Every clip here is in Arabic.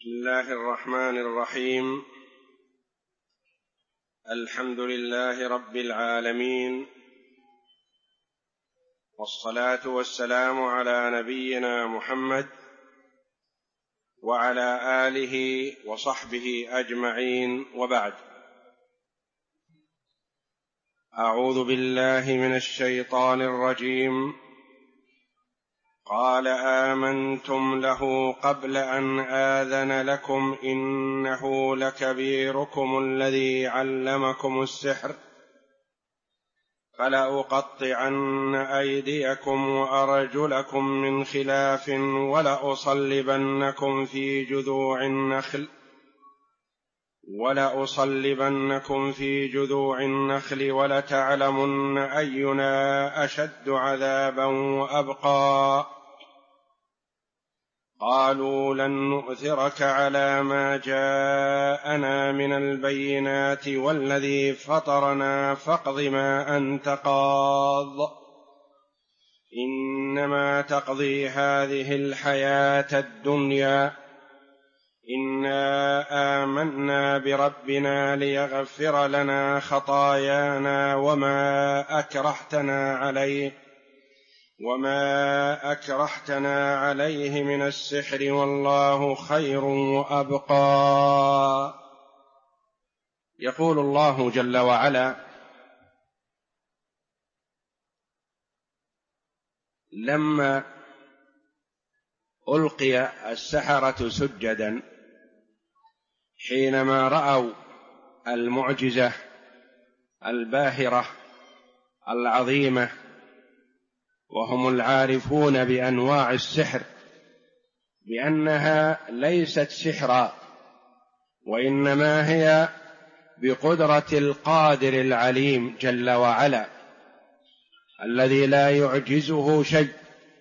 بسم الله الرحمن الرحيم. الحمد لله رب العالمين، والصلاة والسلام على نبينا محمد وعلى آله وصحبه أجمعين، وبعد. أعوذ بالله من الشيطان الرجيم. قال آمنتم له قبل أن آذن لكم إنه لكبيركم الذي علمكم السحر فلأقطعن أيديكم وأرجلكم من خلاف ولأصلبنكم في جذوع النخل ولتعلمن أينا أشد عذابا وأبقى. قالوا لن نؤثرك على ما جاءنا من البينات والذي فطرنا فاقض ما أنت قاض إنما تقضي هذه الحياة الدنيا إنا آمنا بربنا ليغفر لنا خطايانا وما أكرهتنا عليه من السحر والله خير وأبقى. يقول الله جل وعلا: لما ألقي السحرة سجدا، حينما رأوا المعجزة الباهرة العظيمة وهم العارفون بأنواع السحر بأنها ليست سحرا وإنما هي بقدرة القادر العليم جل وعلا الذي لا يعجزه شيء،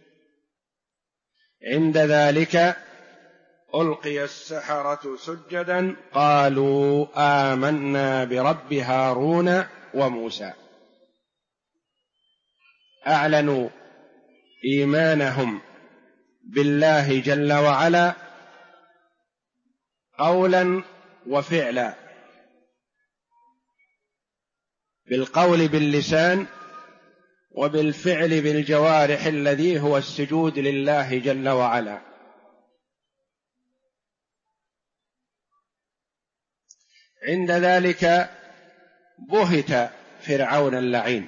عند ذلك ألقي السحرة سجدا قالوا آمنا برب هارون وموسى. أعلنوا إيمانهم بالله جل وعلا قولا وفعلا، بالقول باللسان وبالفعل بالجوارح الذي هو السجود لله جل وعلا. عند ذلك بهت فرعون اللعين.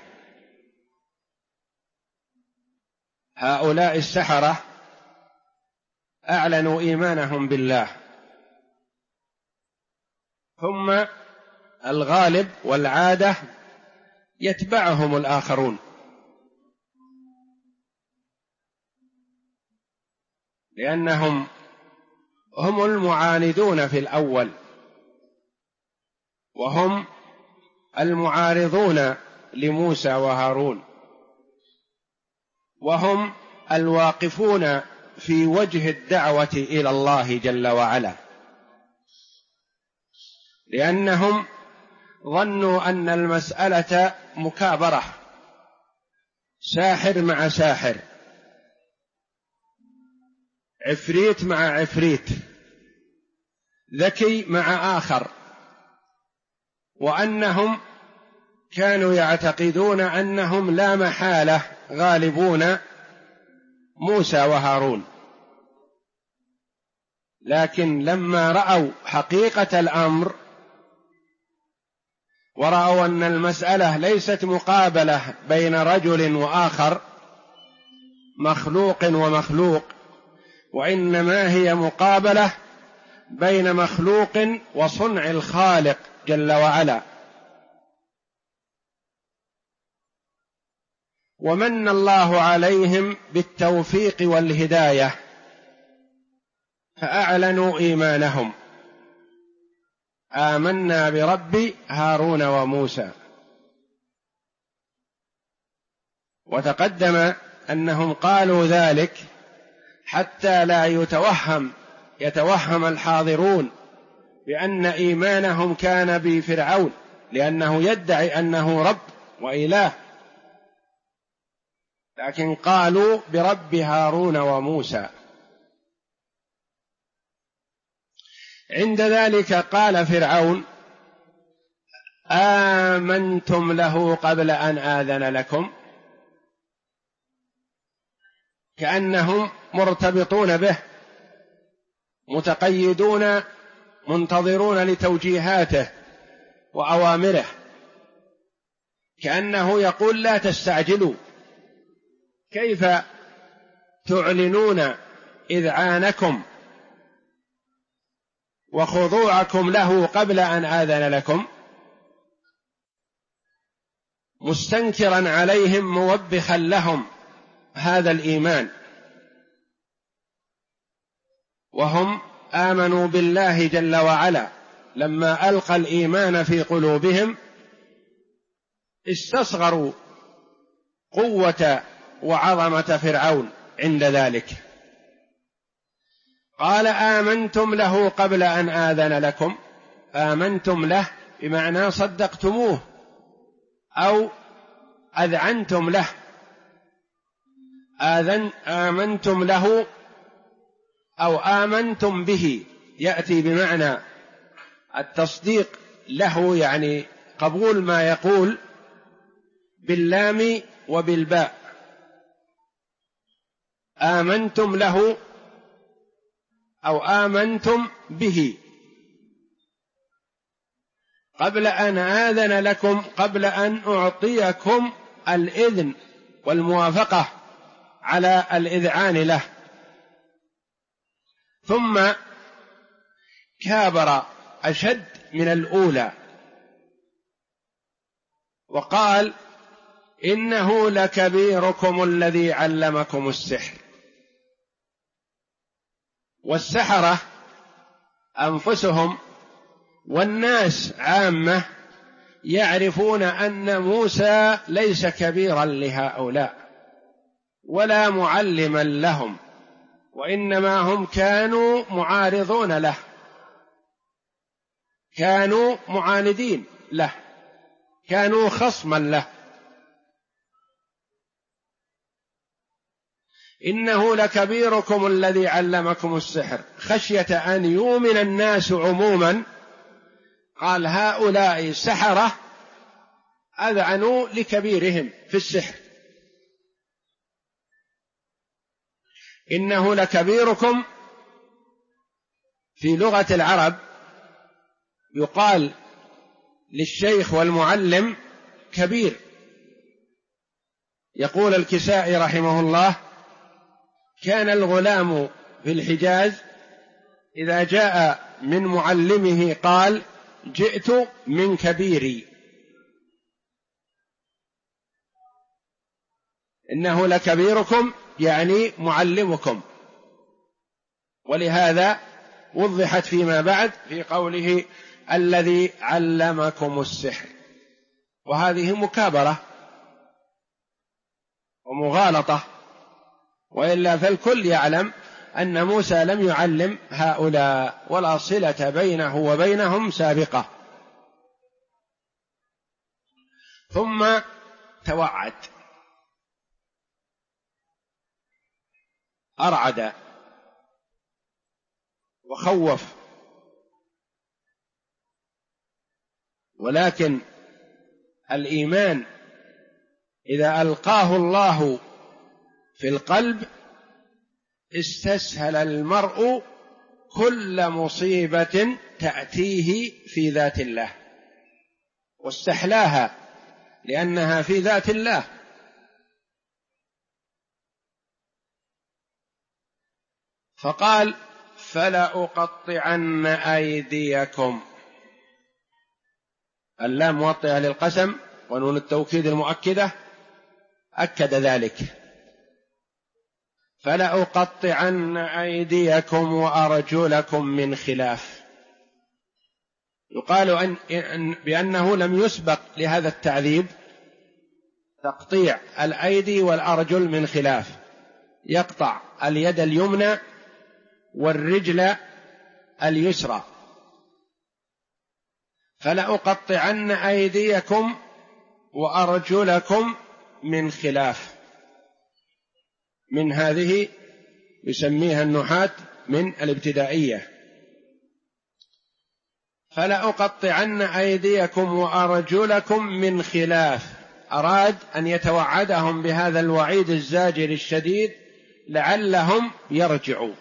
هؤلاء السحرة أعلنوا إيمانهم بالله، ثم الغالب والعادة يتبعهم الآخرون، لأنهم هم المعاندون في الأول، وهم المعارضون لموسى وهارون، وهم الواقفون في وجه الدعوة إلى الله جل وعلا، لأنهم ظنوا أن المسألة مكابرة، ساحر مع ساحر، عفريت مع عفريت، ذكي مع آخر، وأنهم كانوا يعتقدون أنهم لا محالة غالبون موسى وهارون. لكن لما رأوا حقيقة الأمر ورأوا أن المسألة ليست مقابلة بين رجل وآخر، مخلوق ومخلوق، وإنما هي مقابلة بين مخلوق وصنع الخالق جل وعلا، ومن الله عليهم بالتوفيق والهداية فأعلنوا إيمانهم: آمنا برب هارون وموسى. وتقدم أنهم قالوا ذلك حتى لا يتوهم الحاضرون بأن إيمانهم كان بفرعون، لأنه يدعي أنه رب وإله، لكن قالوا برب هارون وموسى. عند ذلك قال فرعون: آمنتم له قبل أن آذن لكم، كأنهم مرتبطون به، متقيدون منتظرون لتوجيهاته وأوامره، كأنه يقول: لا تستعجلوا، كيف تعلنون إذعانكم وخضوعكم له قبل أن آذن لكم؟ مستنكرا عليهم، موبخا لهم هذا الإيمان، وهم آمنوا بالله جل وعلا. لما ألقى الإيمان في قلوبهم استصغروا قوة وعظمة فرعون عند ذلك. قال: آمنتم له قبل أن آذن لكم. آمنتم له بمعنى صدقتموه أو أذعنتم له. آمنتم له أو آمنتم به، يأتي بمعنى التصديق له، يعني قبول ما يقول، باللام وبالباء. آمنتم له أو آمنتم به قبل أن آذن لكم، قبل أن أعطيكم الإذن والموافقة على الإذعان له. ثم كابر أشد من الأولى وقال: إنه لكبيركم الذي علمكم السحر. والسحرة أنفسهم والناس عامة يعرفون أن موسى ليس كبيرا لهؤلاء ولا معلما لهم، وإنما هم كانوا معارضون له، كانوا معاندين له، كانوا خصما له. إنه لكبيركم الذي علمكم السحر، خشية أن يؤمن الناس عموما، قال: هؤلاء سحرة أذعنوا لكبيرهم في السحر. إنه لكبيركم في لغة العرب يقال للشيخ والمعلم كبير. يقول الكسائي رحمه الله: كان الغلام في الحجاز إذا جاء من معلمه قال: جئت من كبيري. إنه لكبيركم يعني معلمكم، ولهذا وضحت فيما بعد في قوله: الذي علمكم السحر. وهذه مكابرة ومغالطة، وإلا فالكل يعلم أن موسى لم يعلم هؤلاء ولا صلة بينه وبينهم سابقة. ثم توعد، أرعد وخوف، ولكن الإيمان إذا ألقاه الله في القلب استسهل المرء كل مصيبة تأتيه في ذات الله، واستحلاها لأنها في ذات الله. فقال: فلأقطعن أيديكم. اللام موطئة للقسم، ونون التوكيد المؤكدة أكد ذلك. فلأقطعن أيديكم وأرجلكم من خلاف. يقال بأنه لم يسبق لهذا التعذيب تقطيع الأيدي والأرجل من خلاف، يقطع اليد اليمنى والرجل اليسرى. فلأقطعن أيديكم وأرجلكم من خلاف. من هذه يسميها النحاة من الابتدائية، فلأقطعن أيديكم وأرجلكم من خلاف. أراد أن يتوعدهم بهذا الوعيد الزاجر الشديد لعلهم يرجعوا.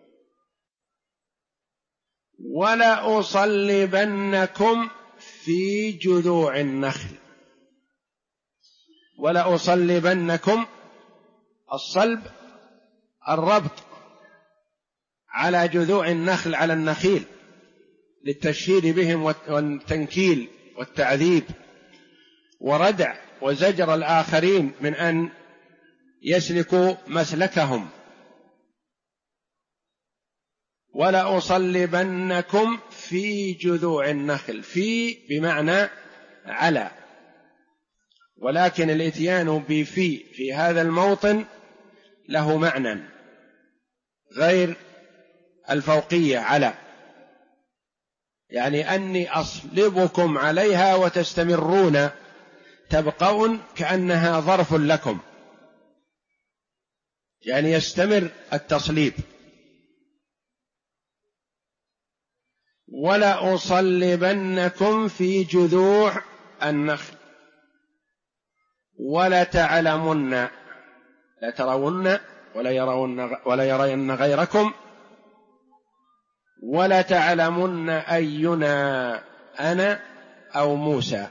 ولأصلبنكم في جذوع النخل. ولأصلبنكم، الصلب الربط على جذوع النخل، على النخيل، للتشهير بهم والتنكيل والتعذيب وردع وزجر الآخرين من أن يسلكوا مسلكهم. ولأصلبنكم في جذوع النخل، في بمعنى على، ولكن الإتيان في هذا الموطن له معنى غير الفوقية على، يعني أني أصلبكم عليها وتستمرون تبقون، كأنها ظرف لكم، يعني يستمر التصليب. ولأصلبنكم في جذوع النخل ولتعلمن، لا ترون ولا يرين غيركم، ولتعلمن أينا أنا أو موسى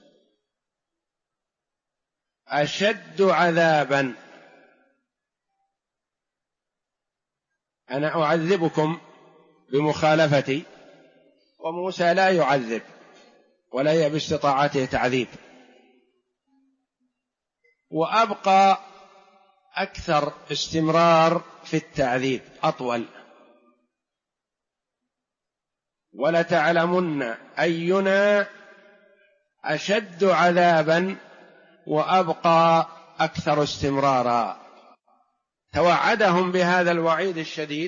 أشد عذابا. أنا أعذبكم بمخالفتي، وموسى لا يعذب ولا هي باستطاعته تعذيب. وأبقى أكثر استمرار في التعذيب، أطول. ولتعلمن أينا أشد عذابا وأبقى أكثر استمرارا. توعدهم بهذا الوعيد الشديد،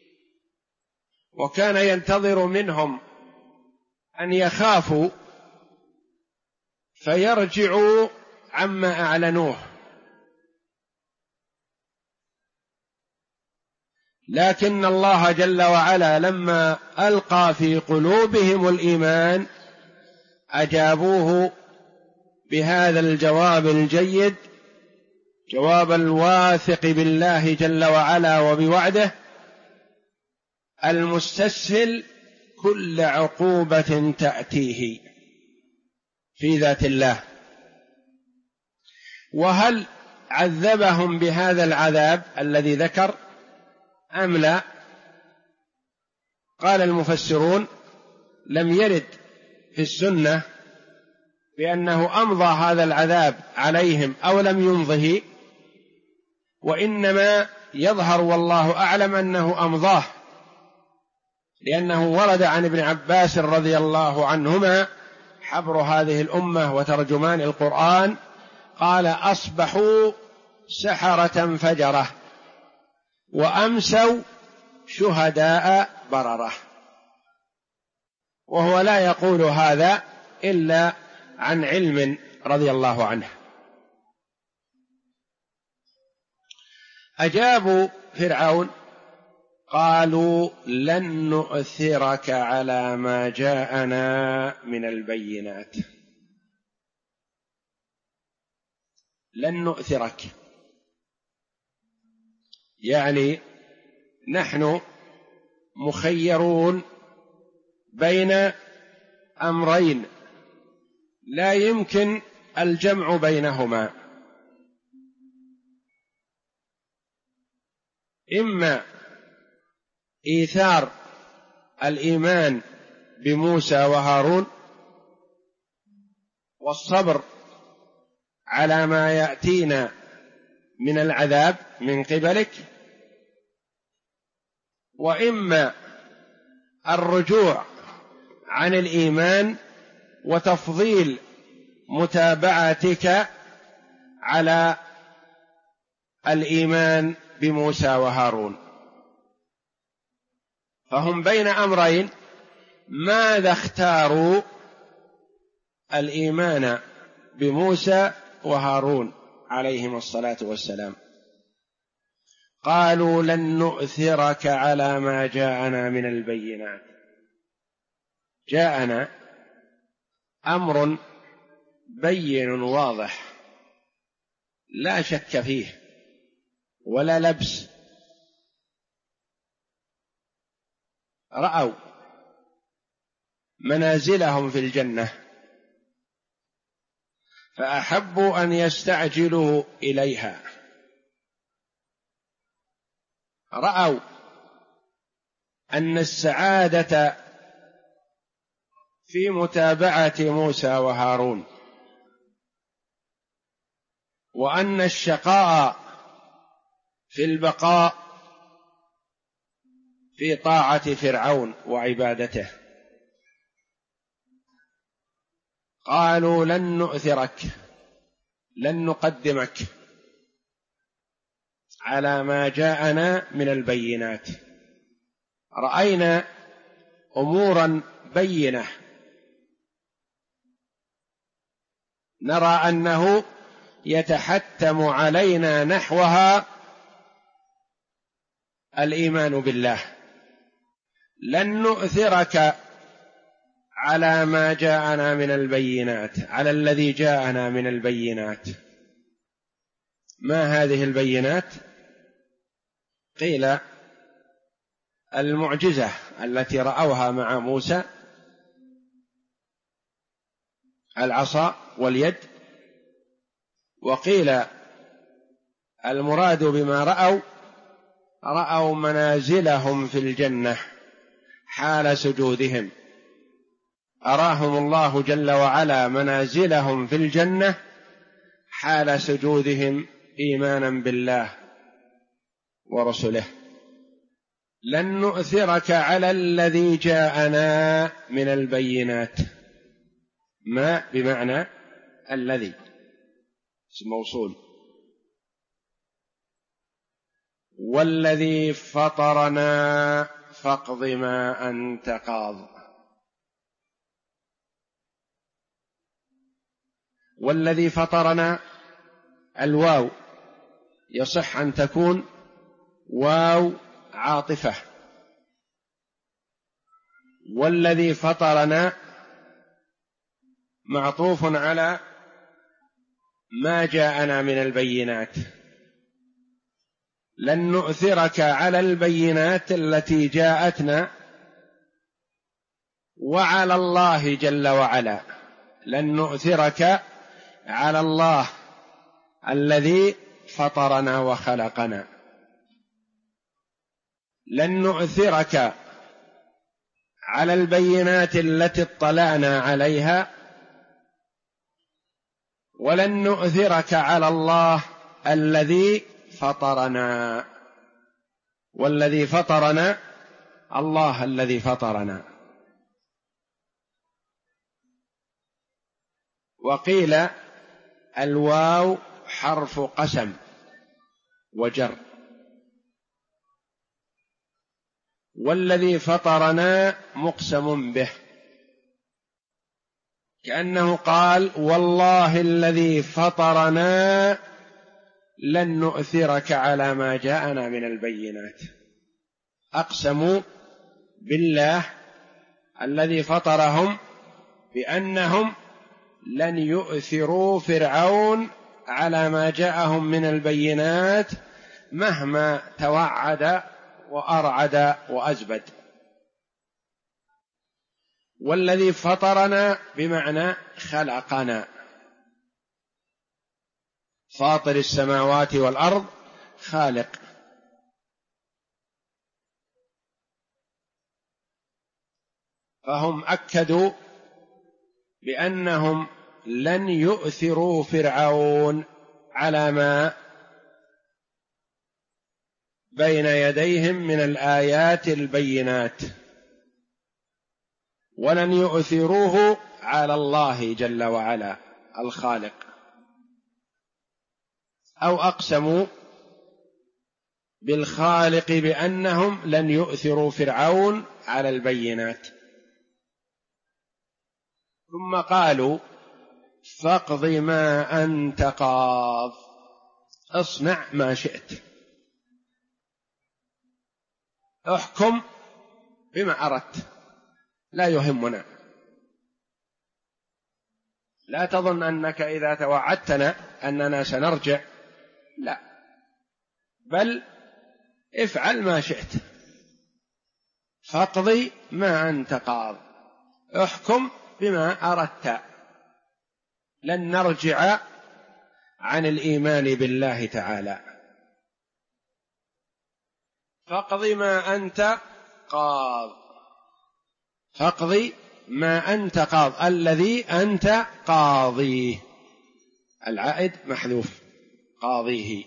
وكان ينتظر منهم أن يخافوا فيرجعوا عما أعلنوه، لكن الله جل وعلا لما ألقى في قلوبهم الإيمان أجابوه بهذا الجواب الجيد، جواب الواثق بالله جل وعلا وبوعده، المستسهل كل عقوبة تأتيه في ذات الله. وهل عذبهم بهذا العذاب الذي ذكر أم لا؟ قال المفسرون لم يرد في السنة بأنه أمضى هذا العذاب عليهم أو لم يمضه، وإنما يظهر والله أعلم أنه أمضاه، لأنه ورد عن ابن عباس رضي الله عنهما حبر هذه الأمة وترجمان القرآن، قال أصبحوا سحرة فجرة وأمسوا شهداء بررة. وهو لا يقول هذا إلا عن علم رضي الله عنه. أجابوا فرعون قالوا لن نؤثرك على ما جاءنا من البينات. لن نؤثرك يعني نحن مخيرون بين أمرين لا يمكن الجمع بينهما، إما إيثار الإيمان بموسى وهارون والصبر على ما يأتينا من العذاب من قبلك، وإما الرجوع عن الإيمان وتفضيل متابعتك على الإيمان بموسى وهارون. فهم بين أمرين، ماذا اختاروا؟ الإيمان بموسى وهارون عليهم الصلاة والسلام. قالوا لن نؤثرك على ما جاءنا من البينات. جاءنا أمر بين واضح لا شك فيه ولا لبس، رأوا منازلهم في الجنة فأحبوا أن يستعجلوا إليها، رأوا أن السعادة في متابعة موسى وهارون، وأن الشقاء في البقاء في طاعة فرعون وعبادته. قالوا لن نؤثرك، لن نقدمك على ما جاءنا من البينات، رأينا أمورا بينة نرى أنه يتحتم علينا نحوها الإيمان بالله، لن نؤثرك على ما جاءنا من البينات، على الذي جاءنا من البينات. ما هذه البينات؟ قيل المعجزة التي رأوها مع موسى، العصا واليد، وقيل المراد بما رأوا منازلهم في الجنة حال سجودهم، أراهم الله جل وعلا منازلهم في الجنة حال سجودهم إيمانا بالله ورسله. لن نؤثرك على الذي جاءنا من البينات، ما بمعنى الذي اسم موصول، والذي فطرنا فاقض ما أنت قاض. والذي فطرنا، الواو يصح أن تكون واو عاطفة، والذي فطرنا معطوف على ما جاءنا من البينات. لن نؤثرك على البينات التي جاءتنا وعلى الله جل وعلا، لن نؤثرك على الله الذي فطرنا وخلقنا، لن نؤثرك على البينات التي اطلعنا عليها، ولن نؤثرك على الله الذي فطرنا. والذي فطرنا الله الذي فطرنا. وقيل الواو حرف قسم وجر، والذي فطرنا مقسم به، كأنه قال والله الذي فطرنا لن نؤثرك على ما جاءنا من البينات. أقسموا بالله الذي فطرهم بأنهم لن يؤثروا فرعون على ما جاءهم من البينات مهما توعد وأرعد وأزبد. والذي فطرنا بمعنى خلقنا، فاطر السماوات والأرض خالق. فهم أكدوا بأنهم لن يؤثروا فرعون على ما بين يديهم من الآيات البينات، ولن يؤثروه على الله جل وعلا الخالق. أو أقسموا بالخالق بأنهم لن يؤثروا فرعون على البينات. ثم قالوا فاقض ما أنت قاض، اصنع ما شئت، احكم بما أردت، لا يهمنا، لا تظن أنك إذا توعدتنا أننا سنرجع، لا، بل افعل ما شئت، فاقضي ما أنت قاض، احكم بما أردت، لن نرجع عن الإيمان بالله تعالى. فاقض ما أنت قاض، فاقض ما أنت قاض، الذي أنت قاضيه، العائد محذوف، قاضيه،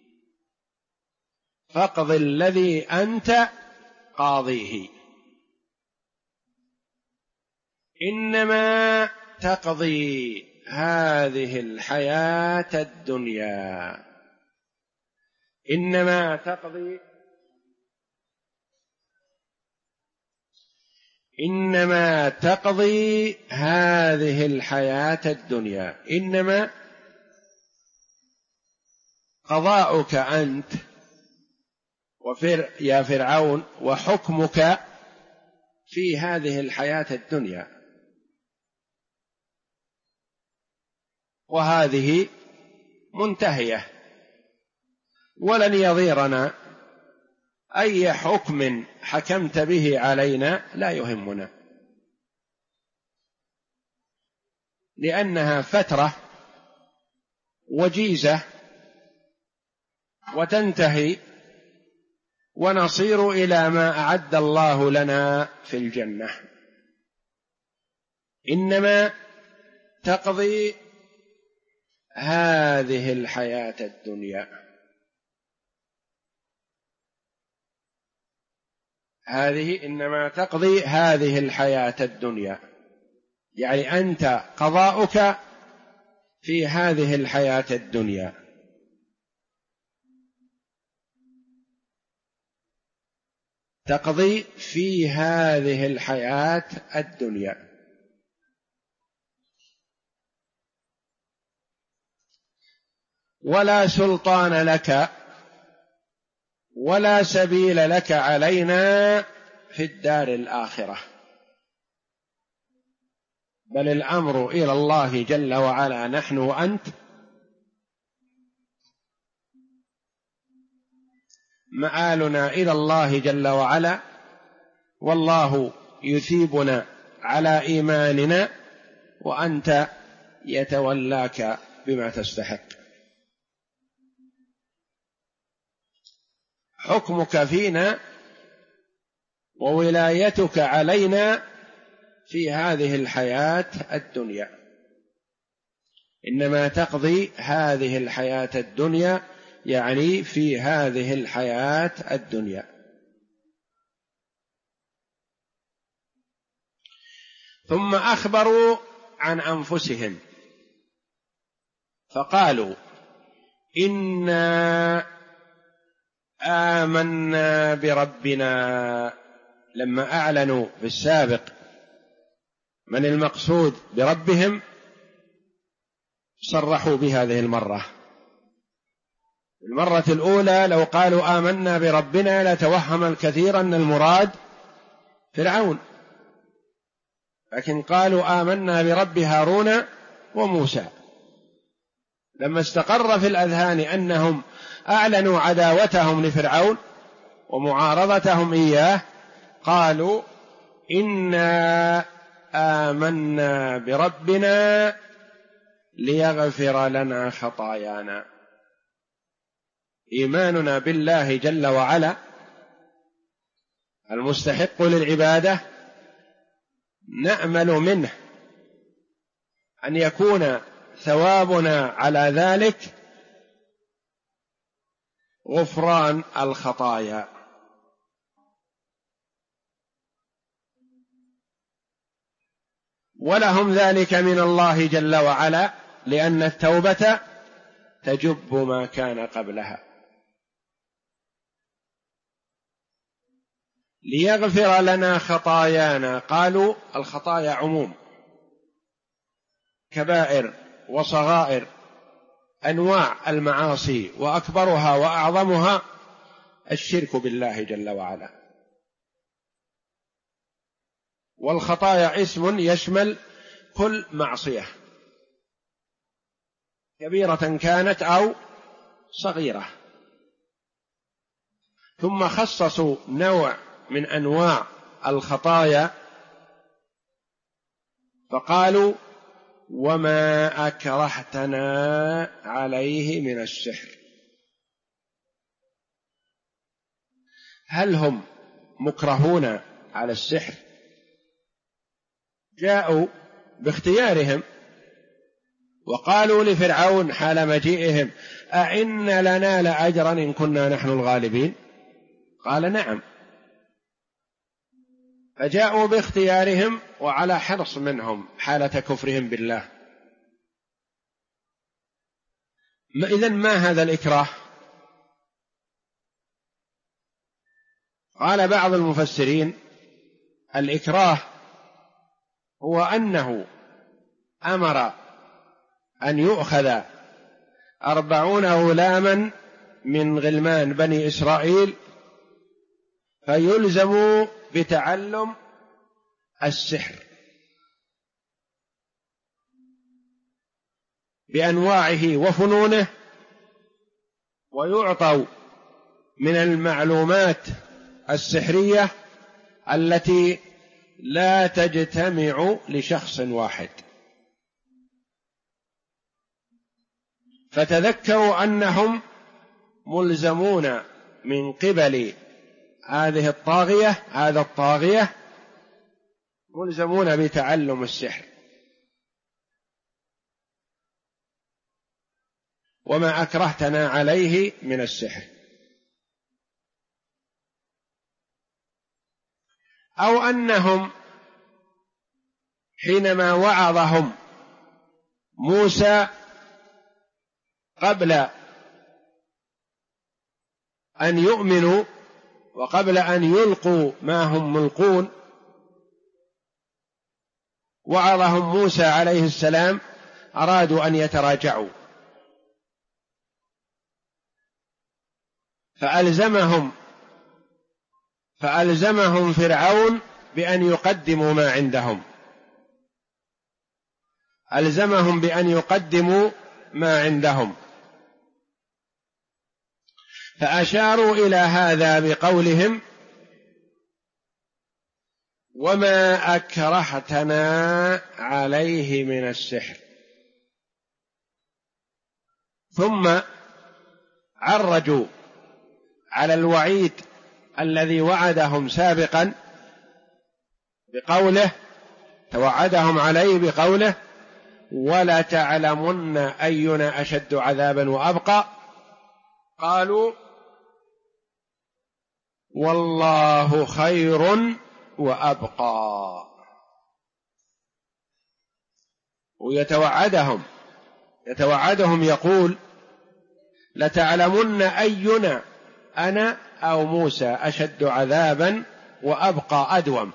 فاقض الذي أنت قاضيه. إنما تقضي هذه الحياة الدنيا، إنما تقضي، إنما تقضي هذه الحياة الدنيا. إنما قضاؤك أنت يا فرعون وحكمك في هذه الحياة الدنيا، وهذه منتهية، ولن يضيرنا أي حكم حكمت به علينا، لا يهمنا، لأنها فترة وجيزة وتنتهي، ونصير إلى ما أعد الله لنا في الجنة. إنما تقضي هذه الحياة الدنيا، هذه إنما تقضي هذه الحياة الدنيا، يعني أنت قضاؤك في هذه الحياة الدنيا. تقضي في هذه الحياة الدنيا. ولا سلطان لك ولا سبيل لك علينا في الدار الآخرة، بل الأمر إلى الله جل وعلا، نحن وأنت مآلنا إلى الله جل وعلا، والله يثيبنا على إيماننا، وأنت يتولاك بما تستحق. حكمك فينا وولايتك علينا في هذه الحياة الدنيا. إنما تقضي هذه الحياة الدنيا، يعني في هذه الحياة الدنيا. ثم أخبروا عن أنفسهم فقالوا إنا آمنا بربنا. لما أعلنوا في السابق من المقصود بربهم صرحوا بهذه المرة الأولى لو قالوا آمنا بربنا لتوهم الكثير أن المراد فرعون، لكن قالوا آمنا برب هارون وموسى. لما استقر في الأذهان أنهم أعلنوا عداوتهم لفرعون ومعارضتهم إياه، قالوا إنا آمنا بربنا ليغفر لنا خطايانا. إيماننا بالله جل وعلا المستحق للعبادة نأمل منه أن يكون ثوابنا على ذلك غفران الخطايا. ولهم ذلك من الله جل وعلا، لأن التوبة تجب ما كان قبلها. ليغفر لنا خطايانا، قالوا الخطايا عموم، كبائر وصغائر، أنواع المعاصي، وأكبرها وأعظمها الشرك بالله جل وعلا. والخطايا اسم يشمل كل معصية، كبيرة كانت أو صغيرة. ثم خصصوا نوع من أنواع الخطايا فقالوا: وما أكرهتنا عليه من السحر. هل هم مكرهون على السحر؟ جاءوا باختيارهم وقالوا لفرعون حال مجيئهم: أئن لنا لأجرا إن كنا نحن الغالبين؟ قال: نعم. فجاءوا باختيارهم وعلى حرص منهم حالة كفرهم بالله. إذن ما هذا الإكراه؟ قال بعض المفسرين: الإكراه هو أنه أمر أن يؤخذ 40 غلاما من غلمان بني إسرائيل فيلزموا بتعلم السحر بأنواعه وفنونه، ويعطوا من المعلومات السحرية التي لا تجتمع لشخص واحد. فتذكروا أنهم ملزمون من قبل هذه الطاغية ملزمون بتعلم السحر. وما أكرهتنا عليه من السحر. أو أنهم حينما وعظهم موسى قبل أن يؤمنوا وقبل أن يلقوا ما هم ملقون، وعظهم موسى عليه السلام، أرادوا أن يتراجعوا فألزمهم فرعون بأن يقدموا ما عندهم، ألزمهم بأن يقدموا ما عندهم. فأشاروا إلى هذا بقولهم: وما أكرهتنا عليه من السحر. ثم عرجوا على الوعيد الذي وعدهم سابقا بقوله، توعدهم عليه بقوله: ولا تعلمن أينا أشد عذابا وأبقى. قالوا: والله خير وأبقى. ويتوعدهم يقول: لتعلمن أينا، أنا أو موسى، أشد عذابا وأبقى أدوم.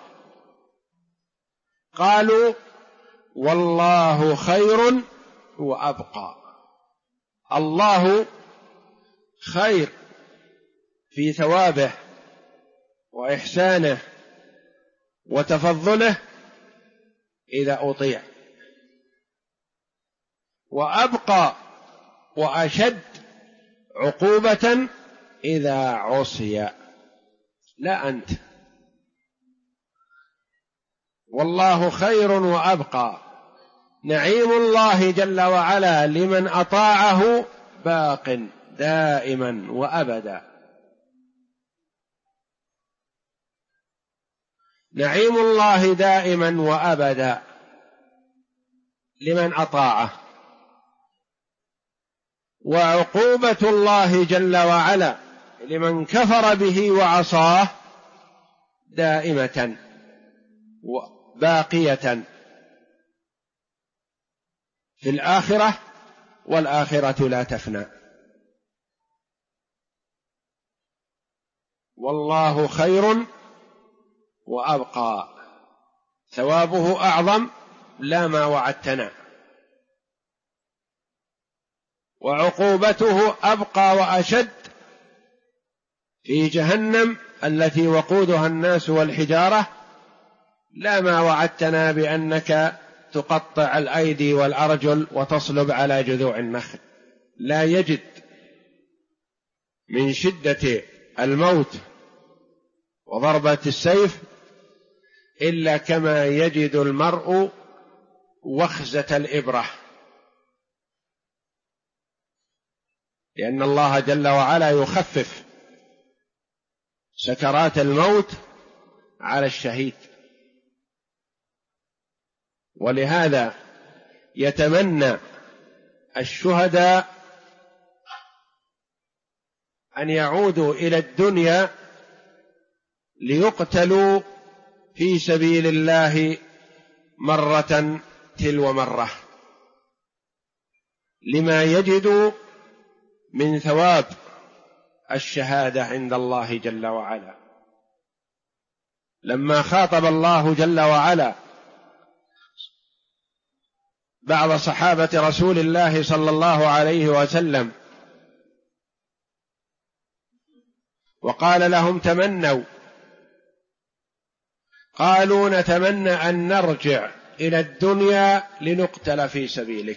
قالوا: والله خير وأبقى. الله خير في ثوابه وإحسانه وتفضله إذا أطيع، وأبقى وأشد عقوبة إذا عصي. لا أنت. والله خير وأبقى. نعيم الله جل وعلا لمن أطاعه باق دائما وأبدا. نعيم الله دائما وأبدا لمن أطاعه، وعقوبة الله جل وعلا لمن كفر به وعصاه دائمة باقية في الآخرة، والآخرة لا تفنى. والله خير وأبقى، ثوابه أعظم لا ما وعدتنا، وعقوبته أبقى وأشد في جهنم التي وقودها الناس والحجارة، لا ما وعدتنا بأنك تقطع الأيدي والأرجل وتصلب على جذوع النخل، لا يجد من شدة الموت وضربة السيف إلا كما يجد المرء وخزة الإبرة، لأن الله جل وعلا يخفف سكرات الموت على الشهيد. ولهذا يتمنى الشهداء أن يعودوا إلى الدنيا ليقتلوا في سبيل الله مرة تلو مرة، لما يجدوا من ثواب الشهادة عند الله جل وعلا. لما خاطب الله جل وعلا بعض صحابة رسول الله صلى الله عليه وسلم وقال لهم تمنوا، قالوا نتمنى أن نرجع إلى الدنيا لنقتل في سبيلك،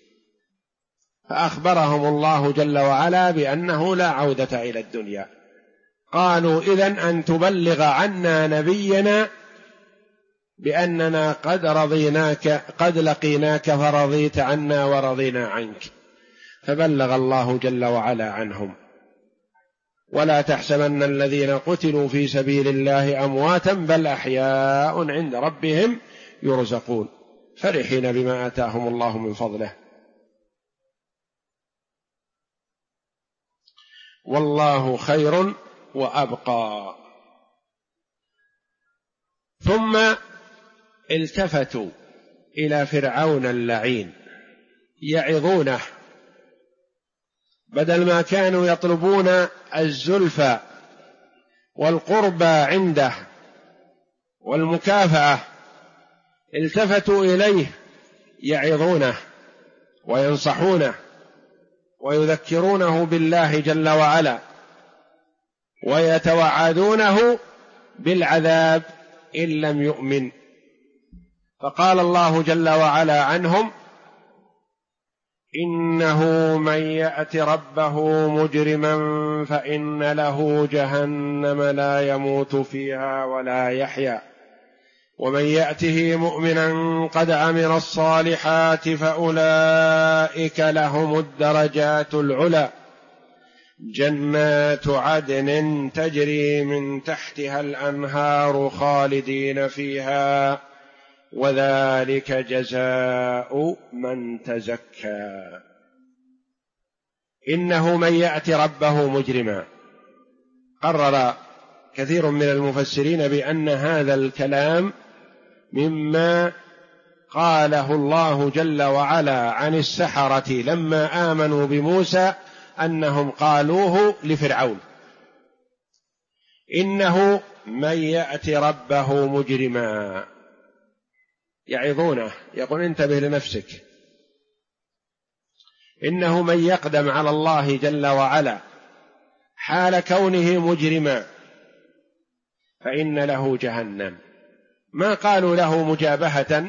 فأخبرهم الله جل وعلا بأنه لا عودة إلى الدنيا. قالوا إذن أن تبلغ عنا نبينا بأننا قد لقيناك فرضيت عنا ورضينا عنك، فبلغ الله جل وعلا عنهم. ولا تحسبن الذين قتلوا في سبيل الله أمواتا بل أحياء عند ربهم يرزقون فرحين بما آتاهم الله من فضله والله خير وأبقى. ثم التفتوا إلى فرعون اللعين يعظونه، بدل ما كانوا يطلبون الزلفى والقربى عنده والمكافأة، التفتوا إليه يعظونه وينصحونه ويذكرونه بالله جل وعلا ويتوعدونه بالعذاب إن لم يؤمن. فقال الله جل وعلا عنهم إنه من يأت ربه مجرما فإن له جهنم لا يموت فيها ولا يحيا ومن يأته مؤمنا قد عمل الصالحات فأولئك لهم الدرجات العلى جنات عدن تجري من تحتها الأنهار خالدين فيها وذلك جزاء من تزكى. إنه من يأت ربه مجرما، قرر كثير من المفسرين بأن هذا الكلام مما قاله الله جل وعلا عن السحرة لما آمنوا بموسى أنهم قالوه لفرعون، إنه من يأت ربه مجرما، يعظونه يقول انتبه لنفسك، إنه من يقدم على الله جل وعلا حال كونه مجرما فإن له جهنم. ما قالوا له مجابهة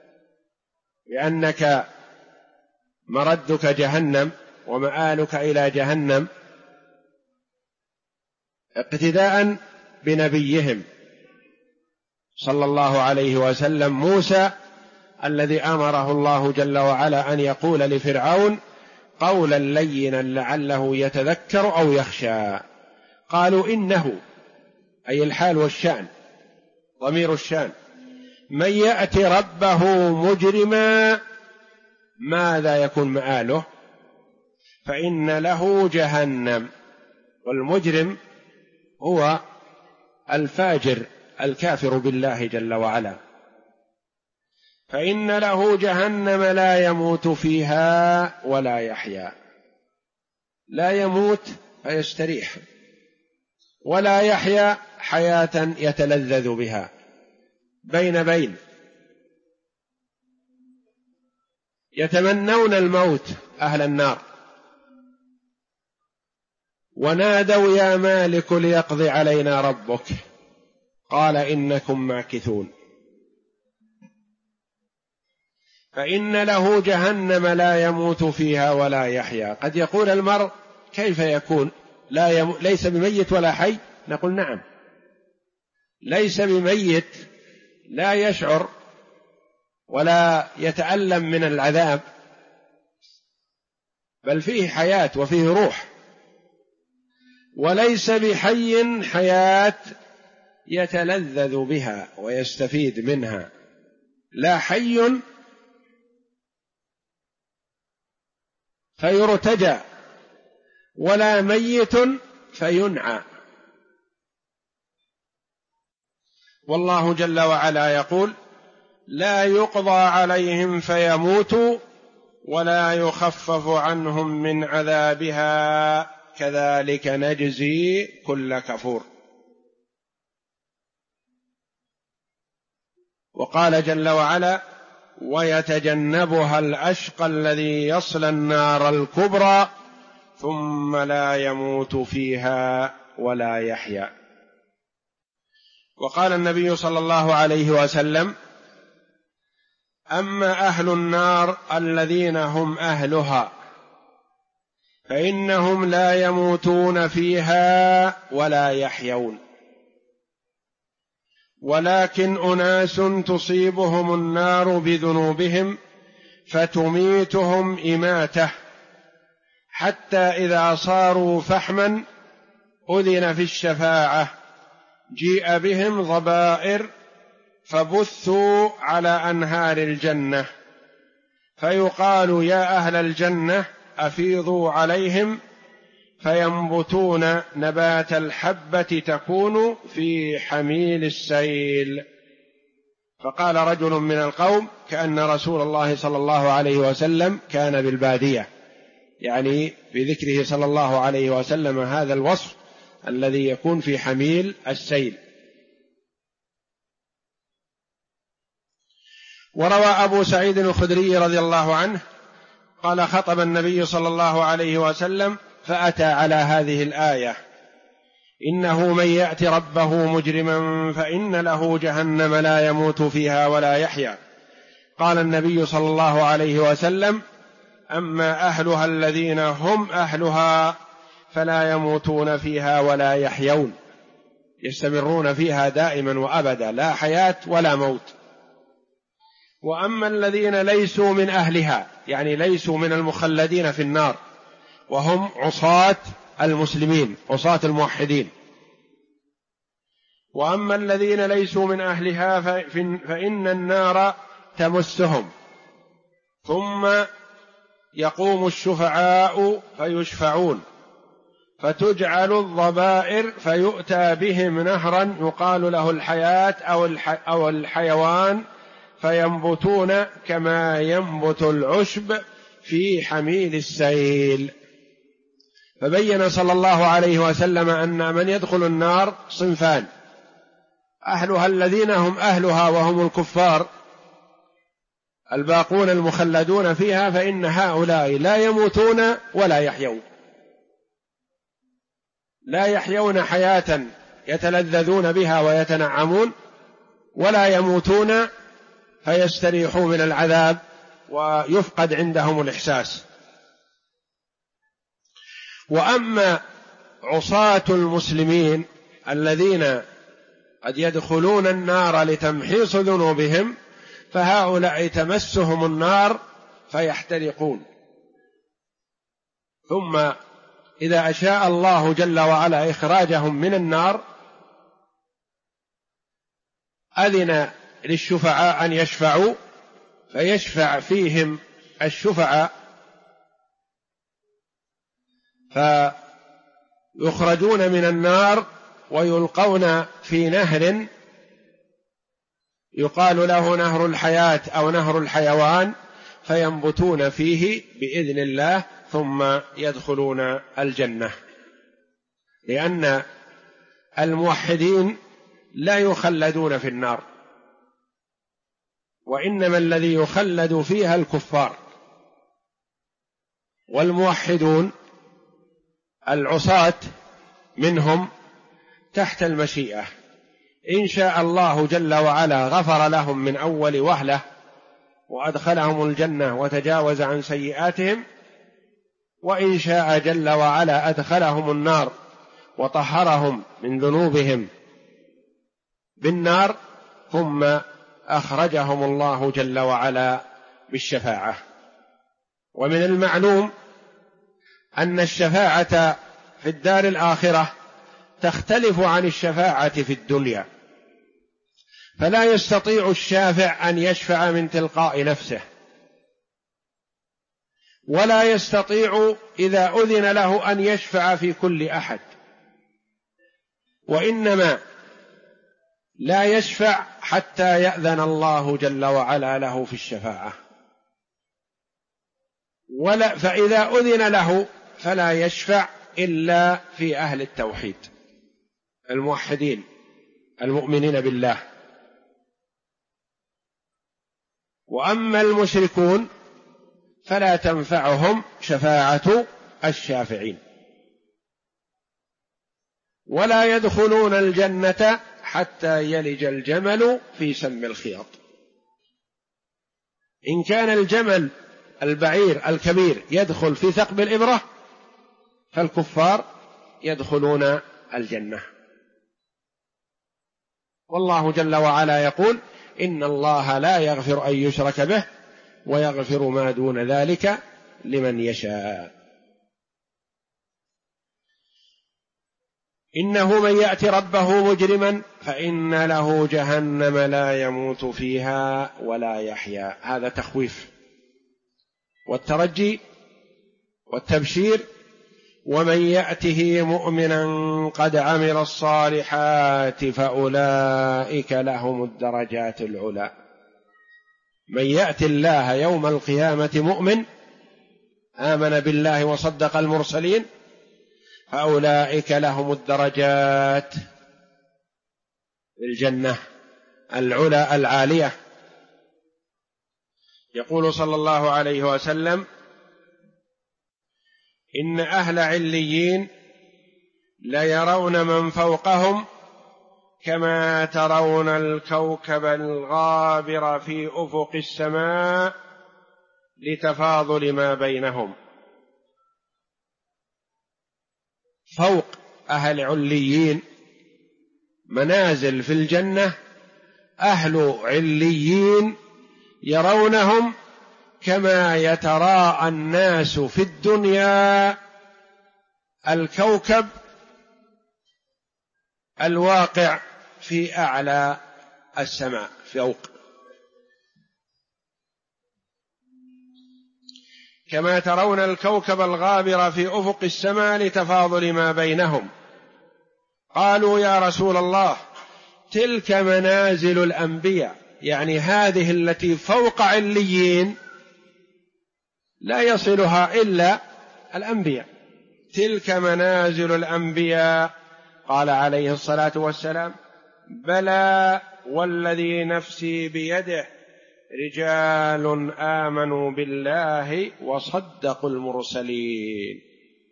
لأنك مردك جهنم ومآلك إلى جهنم، اقتداء بنبيهم صلى الله عليه وسلم موسى الذي أمره الله جل وعلا أن يقول لفرعون قولا لينا لعله يتذكر أو يخشى. قالوا إنه أي الحال والشأن ضمير الشأن من يأتي ربه مجرما ماذا يكون مآله؟ فإن له جهنم، والمجرم هو الفاجر الكافر بالله جل وعلا، فإن له جهنم لا يموت فيها ولا يحيا، لا يموت فيستريح ولا يحيا حياة يتلذذ بها بين يتمنون الموت أهل النار ونادوا يا مالك ليقضي علينا ربك قال إنكم ماكثون. فإن له جهنم لا يموت فيها ولا يحيا. قد يقول المرء كيف يكون ليس بميت ولا حي؟ نقول نعم، ليس بميت، لا يشعر ولا يتألم من العذاب، بل فيه حياة وفيه روح. وليس بحي حياة يتلذذ بها ويستفيد منها، لا حي فيرتجى ولا ميت فينعى. والله جل وعلا يقول: لا يقضى عليهم فيموتوا ولا يخفف عنهم من عذابها كذلك نجزي كل كفور. وقال جل وعلا: ويتجنبها الأشقى الذي يصلى النار الكبرى ثم لا يموت فيها ولا يحيا. وقال النبي صلى الله عليه وسلم: أما أهل النار الذين هم أهلها فإنهم لا يموتون فيها ولا يحيون، ولكن أناس تصيبهم النار بذنوبهم فتميتهم إماتة، حتى إذا صاروا فحما أذن في الشفاعة، جيء بهم ضبائر فبثوا على أنهار الجنة، فيقال: يا أهل الجنة أفيضوا عليهم، فينبتون نبات الحبة تكون في حميل السيل. فقال رجل من القوم: كأن رسول الله صلى الله عليه وسلم كان بالبادية، يعني بذكره صلى الله عليه وسلم هذا الوصف الذي يكون في حميل السيل. وروى أبو سعيد الخدري رضي الله عنه قال: خطب النبي صلى الله عليه وسلم فأتى على هذه الآية: إنه من يأت ربه مجرما فإن له جهنم لا يموت فيها ولا يحيا. قال النبي صلى الله عليه وسلم: أما أهلها الذين هم أهلها فلا يموتون فيها ولا يحيون، يستمرون فيها دائما وأبدا، لا حياة ولا موت. وأما الذين ليسوا من أهلها، يعني ليسوا من المخلدين في النار، وهم عصاة المسلمين، عصاة الموحدين. وأما الذين ليسوا من أهلها فإن النار تمسهم، ثم يقوم الشفعاء فيشفعون، فتجعل الضبائر فيؤتى بهم نهرا يقال له الحياة أو الحيوان، فينبتون كما ينبت العشب في حميل السيل. فبين صلى الله عليه وسلم أن من يدخل النار صنفان: أهلها الذين هم أهلها وهم الكفار الباقون المخلدون فيها، فإن هؤلاء لا يموتون ولا يحيون، لا يحيون حياة يتلذذون بها ويتنعمون، ولا يموتون فيستريحوا من العذاب ويفقد عندهم الإحساس. وأما عصاة المسلمين الذين قد يدخلون النار لتمحيص ذنوبهم، فهؤلاء تمسهم النار فيحترقون، ثم إذا أشاء الله جل وعلا إخراجهم من النار أذن للشفعاء أن يشفعوا، فيشفع فيهم الشفعاء فيخرجون من النار ويلقون في نهر يقال له نهر الحياة أو نهر الحيوان، فينبتون فيه بإذن الله ثم يدخلون الجنة. لأن الموحدين لا يخلدون في النار، وإنما الذي يخلد فيها الكفار، والموحدون العصاة منهم تحت المشيئة، إن شاء الله جل وعلا غفر لهم من أول وهلة وأدخلهم الجنة وتجاوز عن سيئاتهم، وإن شاء جل وعلا أدخلهم النار وطهرهم من ذنوبهم بالنار، ثم أخرجهم الله جل وعلا بالشفاعة. ومن المعلوم أن الشفاعة في الدار الآخرة تختلف عن الشفاعة في الدنيا، فلا يستطيع الشافع أن يشفع من تلقاء نفسه، ولا يستطيع إذا أذن له أن يشفع في كل أحد، وإنما لا يشفع حتى يأذن الله جل وعلا له في الشفاعة، فإذا أذن له فلا يشفع إلا في أهل التوحيد الموحدين المؤمنين بالله. وأما المشركون فلا تنفعهم شفاعة الشافعين، ولا يدخلون الجنة حتى يلج الجمل في سم الخياط. إن كان الجمل البعير الكبير يدخل في ثقب الإبرة، فالكفار يدخلون الجنة. والله جل وعلا يقول: إن الله لا يغفر أن يشرك به ويغفر ما دون ذلك لمن يشاء. إنه من يأت ربه مجرما فإن له جهنم لا يموت فيها ولا يحيا. هذا تخويف والترجي والتبشير. ومن يأته مؤمنا قد عمل الصالحات فأولئك لهم الدرجات العلى. من يأتي الله يوم القيامة مؤمن آمن بالله وصدق المرسلين فأولئك لهم الدرجات الجنة العلى العالية. يقول صلى الله عليه وسلم: إن أهل عليين ليرون من فوقهم كما ترون الكوكب الغابر في أفق السماء لتفاضل ما بينهم. فوق أهل عليين منازل في الجنة، أهل عليين يرونهم كما يتراءى الناس في الدنيا الكوكب الواقع في أعلى السماء فوق، كما ترون الكوكب الغابر في أفق السماء لتفاضل ما بينهم. قالوا: يا رسول الله، تلك منازل الأنبياء، يعني هذه التي فوق عليين لا يصلها إلا الأنبياء، تلك منازل الأنبياء. قال عليه الصلاة والسلام: بلى والذي نفسي بيده رجال آمنوا بالله وصدقوا المرسلين.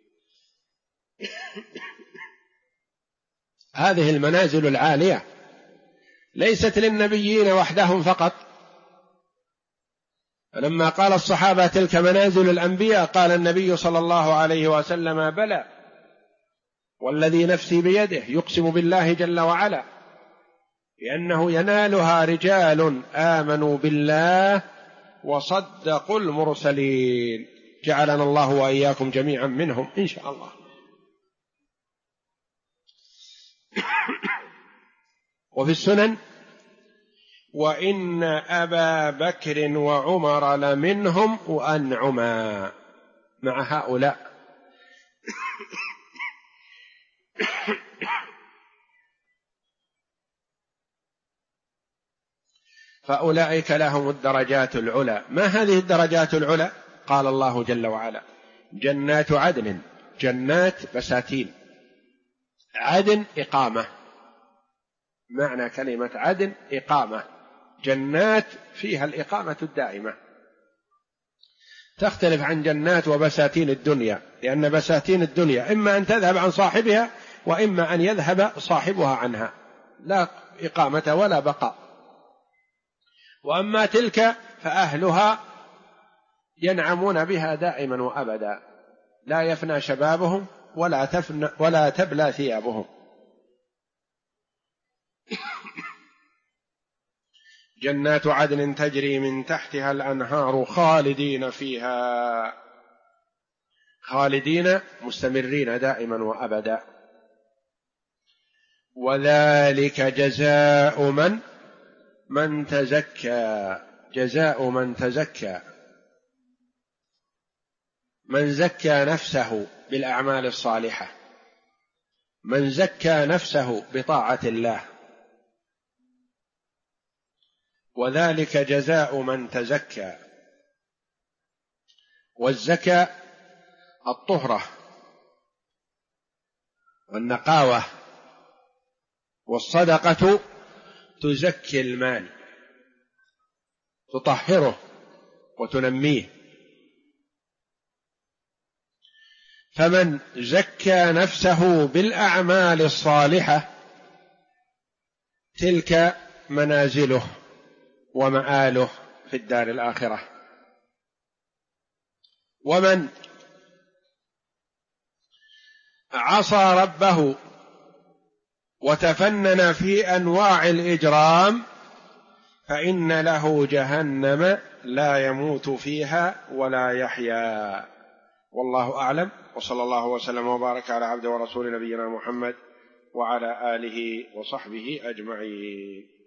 هذه المنازل العالية ليست للنبيين وحدهم فقط. فلما قال الصحابة تلك منازل الأنبياء، قال النبي صلى الله عليه وسلم: بلى والذي نفسي بيده، يقسم بالله جل وعلا لأنه ينالها رجال آمنوا بالله وصدقوا المرسلين. جعلنا الله وإياكم جميعا منهم إن شاء الله. وفي السنن: وإن أبا بكر وعمر لمنهم وأنعما. مع هؤلاء فأولئك لهم الدرجات العلى. ما هذه الدرجات العلى؟ قال الله جل وعلا: جنات عدن، جنات بساتين، عدن إقامة، معنى كلمة عدن إقامة، جنات فيها الإقامة الدائمة، تختلف عن جنات وبساتين الدنيا، لأن بساتين الدنيا إما أن تذهب عن صاحبها وإما أن يذهب صاحبها عنها، لا إقامة ولا بقاء. وأما تلك فأهلها ينعمون بها دائما وأبدا، لا يفنى شبابهم ولا تبلى ثيابهم. جنات عدن تجري من تحتها الأنهار خالدين فيها، خالدين مستمرين دائما وأبدا. وذلك جزاء من تزكى، جزاء من تزكى، من زكى نفسه بالأعمال الصالحة، من زكى نفسه بطاعة الله. وذلك جزاء من تزكى. والزكاة الطهرة والنقاوة، والصدقة تزكي المال، تطهره وتنميه. فمن زكى نفسه بالأعمال الصالحة تلك منازله ومآله في الدار الآخرة. ومن عصى ربه وتفنن في أنواع الإجرام فإن له جهنم لا يموت فيها ولا يحيا. والله أعلم، وصلى الله وسلم وبارك على عبده ورسول نبينا محمد وعلى آله وصحبه أجمعين.